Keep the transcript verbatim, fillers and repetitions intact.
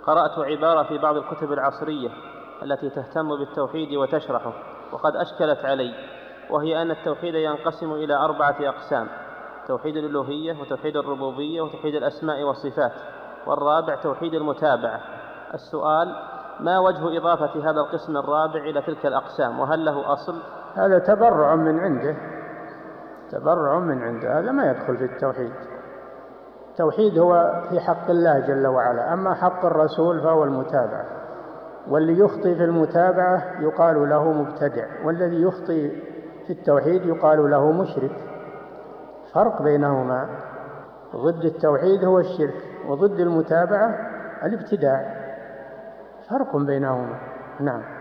قرأت عبارة في بعض الكتب العصرية التي تهتم بالتوحيد وتشرحه وقد أشكلت علي، وهي أن التوحيد ينقسم إلى أربعة أقسام: توحيد الألوهية، وتوحيد الربوبية، وتوحيد الأسماء والصفات، والرابع توحيد المتابعة. السؤال: ما وجه إضافة هذا القسم الرابع إلى تلك الأقسام، وهل له أصل؟ هذا تبرع من عنده، تبرع من عنده، هذا ما يدخل في التوحيد. التوحيد هو في حق الله جل وعلا، أما حق الرسول فهو المتابعة، واللي يخطي في المتابعة يقال له مبتدع، والذي يخطي في التوحيد يقال له مشرك. فرق بينهما، ضد التوحيد هو الشرك، وضد المتابعة الابتداع، فرق بينهما. نعم.